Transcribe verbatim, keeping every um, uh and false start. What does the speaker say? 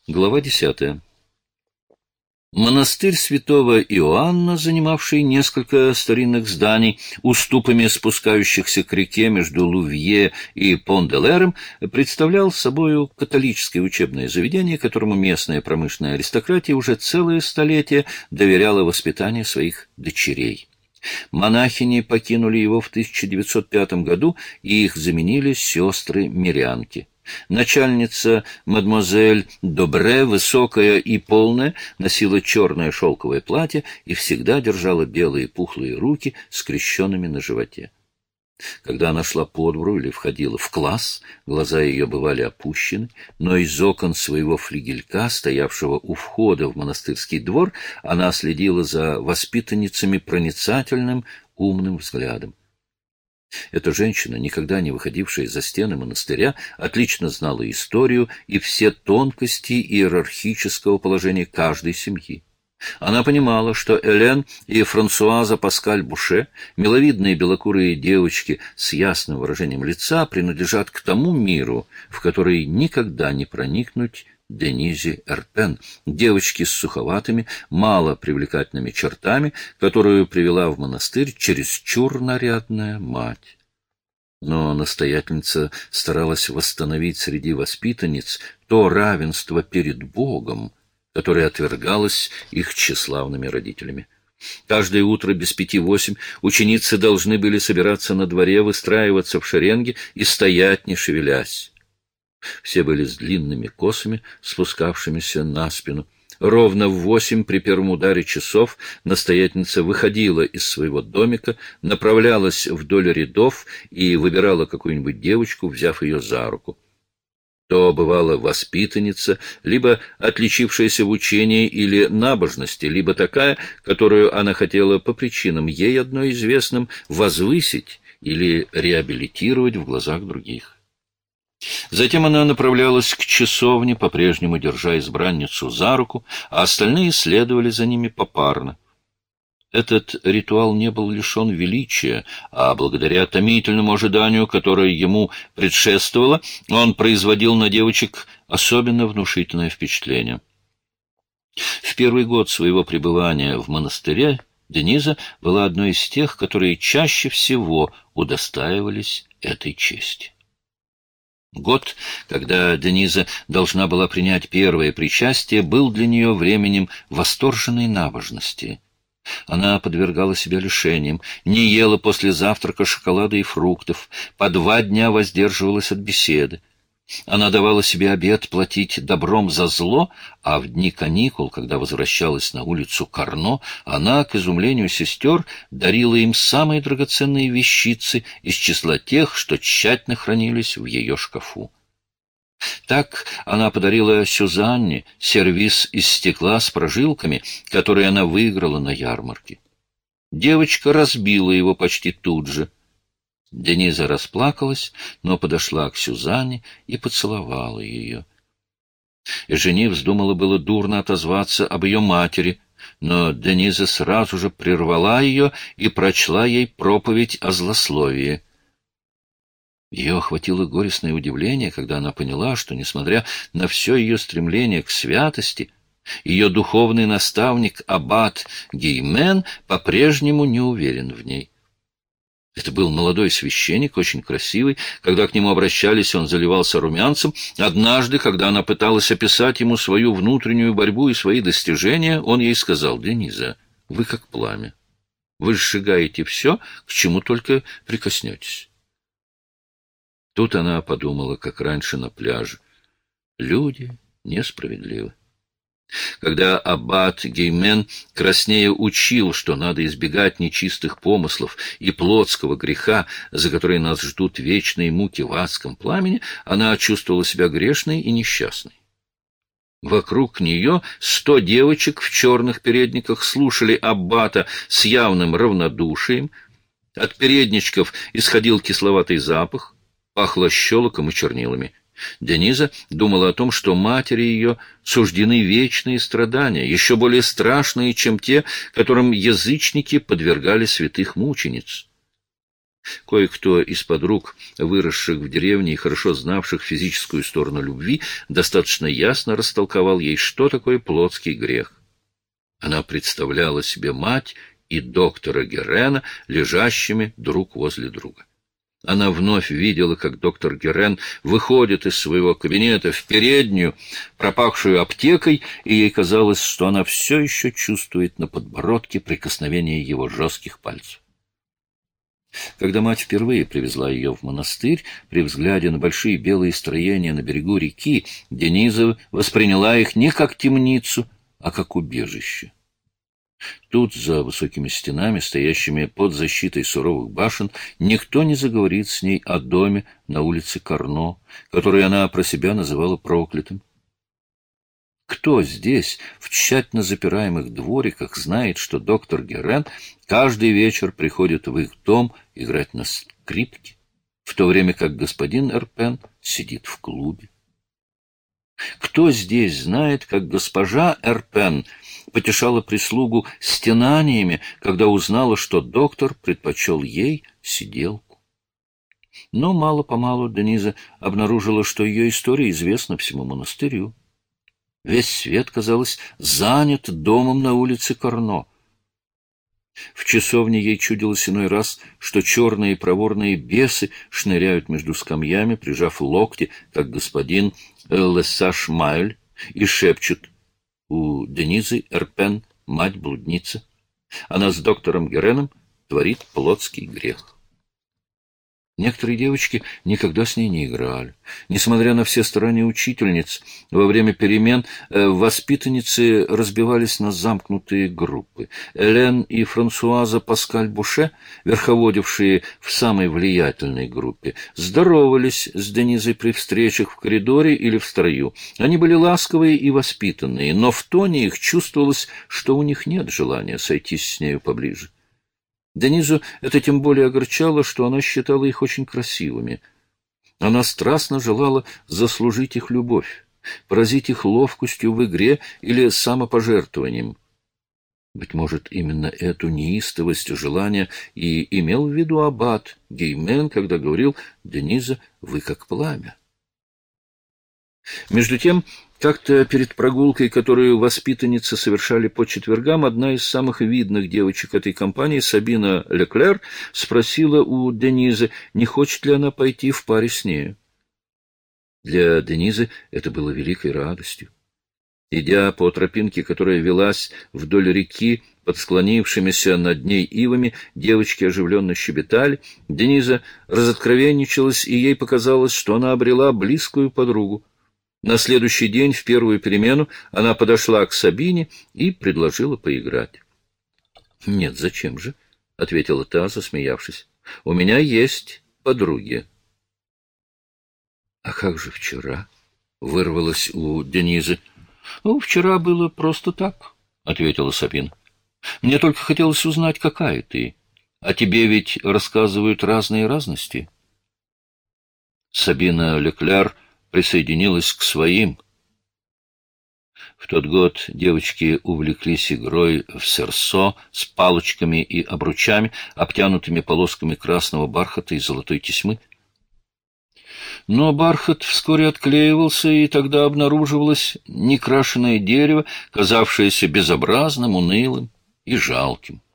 Глава десятая. Монастырь святого Иоанна, занимавший несколько старинных зданий, уступами спускающихся к реке между Лувье и Пон-де-Лером, представлял собою католическое учебное заведение, которому местная промышленная аристократия уже целые столетия доверяла воспитание своих дочерей. Монахини покинули его в тысяча девятьсот пятом году, и их заменили сестры-мирянки. Начальница мадемуазель Добре, высокая и полная, носила черное шелковое платье и всегда держала белые пухлые руки, скрещенными на животе. Когда она шла по двору или входила в класс, глаза ее бывали опущены, но из окон своего флигелька, стоявшего у входа в монастырский двор, она следила за воспитанницами проницательным, умным взглядом. Эта женщина, никогда не выходившая за стены монастыря, отлично знала историю и все тонкости иерархического положения каждой семьи. Она понимала, что Элен и Франсуаза Паскаль Буше, миловидные белокурые девочки с ясным выражением лица, принадлежат к тому миру, в который никогда не проникнуть Денизе Эрпен, девочки с суховатыми, мало привлекательными чертами, которую привела в монастырь чересчур нарядная мать. Но настоятельница старалась восстановить среди воспитанниц то равенство перед Богом, которое отвергалось их тщеславными родителями. Каждое утро без пяти восемь ученицы должны были собираться на дворе, выстраиваться в шеренги и стоять, не шевелясь. Все были с длинными косами, спускавшимися на спину. Ровно в восемь при первом ударе часов настоятельница выходила из своего домика, направлялась вдоль рядов и выбирала какую-нибудь девочку, взяв ее за руку. То бывала воспитанница, либо отличившаяся в учении или набожности, либо такая, которую она хотела по причинам ей одной известным возвысить или реабилитировать в глазах других. Затем она направлялась к часовне, по-прежнему держа избранницу за руку, а остальные следовали за ними попарно. Этот ритуал не был лишен величия, а благодаря томительному ожиданию, которое ему предшествовало, он производил на девочек особенно внушительное впечатление. В первый год своего пребывания в монастыре Дениза была одной из тех, которые чаще всего удостаивались этой чести. Год, когда Дениза должна была принять первое причастие, был для нее временем восторженной набожности. Она подвергала себя лишениям, не ела после завтрака шоколада и фруктов, по два дня воздерживалась от беседы. Она давала себе обет платить добром за зло, а в дни каникул, когда возвращалась на улицу Карно, она, к изумлению сестер, дарила им самые драгоценные вещицы из числа тех, что тщательно хранились в ее шкафу. Так она подарила Сюзанне сервиз из стекла с прожилками, который она выиграла на ярмарке. Девочка разбила его почти тут же. Дениза расплакалась, но подошла к Сюзанне и поцеловала ее. Эжени вздумала было дурно отозваться об ее матери, но Дениза сразу же прервала ее и прочла ей проповедь о злословии. Ее охватило горестное удивление, когда она поняла, что, несмотря на все ее стремление к святости, ее духовный наставник аббат Геймен по-прежнему не уверен в ней. Это был молодой священник, очень красивый. Когда к нему обращались, он заливался румянцем. Однажды, когда она пыталась описать ему свою внутреннюю борьбу и свои достижения, он ей сказал: «Дениза, вы как пламя. Вы сжигаете все, к чему только прикоснетесь». Тут она подумала, как раньше на пляже: люди несправедливы. Когда аббат Геймен краснея учил, что надо избегать нечистых помыслов и плотского греха, за которые нас ждут вечные муки в адском пламени, она чувствовала себя грешной и несчастной. Вокруг нее сто девочек в черных передниках слушали аббата с явным равнодушием. От передничков исходил кисловатый запах, пахло щелоком и чернилами. Дениза думала о том, что матери ее суждены вечные страдания, еще более страшные, чем те, которым язычники подвергали святых мучениц. Кое-кто из подруг, выросших в деревне и хорошо знавших физическую сторону любви, достаточно ясно растолковал ей, что такое плотский грех. Она представляла себе мать и доктора Герена, лежащими друг возле друга. Она вновь видела, как доктор Герен выходит из своего кабинета в переднюю, пропахшую аптекой, и ей казалось, что она все еще чувствует на подбородке прикосновение его жестких пальцев. Когда мать впервые привезла ее в монастырь, при взгляде на большие белые строения на берегу реки, Дениза восприняла их не как темницу, а как убежище. Тут, за высокими стенами, стоящими под защитой суровых башен, никто не заговорит с ней о доме на улице Карно, который она про себя называла проклятым. Кто здесь, в тщательно запираемых двориках, знает, что доктор Герен каждый вечер приходит в их дом играть на скрипке, в то время как господин Эрпен сидит в клубе? Кто здесь знает, как госпожа Эрпен потешала прислугу стенаниями, когда узнала, что доктор предпочел ей сиделку? Но мало-помалу Дениза обнаружила, что ее история известна всему монастырю. Весь свет, казалось, занят домом на улице Карно. В часовне ей чудилось иной раз, что черные проворные бесы шныряют между скамьями, прижав локти, как господин Лессаш-Майль, и шепчут: у Денизы Эрпен мать-блудница. Она с доктором Гереном творит плотский грех. Некоторые девочки никогда с ней не играли. Несмотря на все старания учительниц, во время перемен воспитанницы разбивались на замкнутые группы. Элен и Франсуаза Паскаль Буше, верховодившие в самой влиятельной группе, здоровались с Денизой при встречах в коридоре или в строю. Они были ласковые и воспитанные, но в тоне их чувствовалось, что у них нет желания сойтись с нею поближе. Денизу это тем более огорчало, что она считала их очень красивыми. Она страстно желала заслужить их любовь, поразить их ловкостью в игре или самопожертвованием. Быть может, именно эту неистовость желания и имел в виду аббат Геймен, когда говорил: «Дениза, вы как пламя». Между тем, как-то перед прогулкой, которую воспитанницы совершали по четвергам, одна из самых видных девочек этой компании, Сабина Леклер, спросила у Денизы, не хочет ли она пойти в паре с нею. Для Денизы это было великой радостью. Идя по тропинке, которая велась вдоль реки, под склонившимися над ней ивами, девочки оживленно щебетали. Дениза разоткровенничалась, и ей показалось, что она обрела близкую подругу. На следующий день, в первую перемену, она подошла к Сабине и предложила поиграть. — Нет, зачем же? — ответила та, засмеявшись. — У меня есть подруги. — А как же вчера? — вырвалось у Денизы. — Ну, вчера было просто так, — ответила Сабина. — Мне только хотелось узнать, какая ты. А тебе ведь рассказывают разные разности. Сабина Лекляр присоединилась к своим. В тот год девочки увлеклись игрой в серсо с палочками и обручами, обтянутыми полосками красного бархата и золотой тесьмы. Но бархат вскоре отклеивался, и тогда обнаруживалось некрашенное дерево, казавшееся безобразным, унылым и жалким.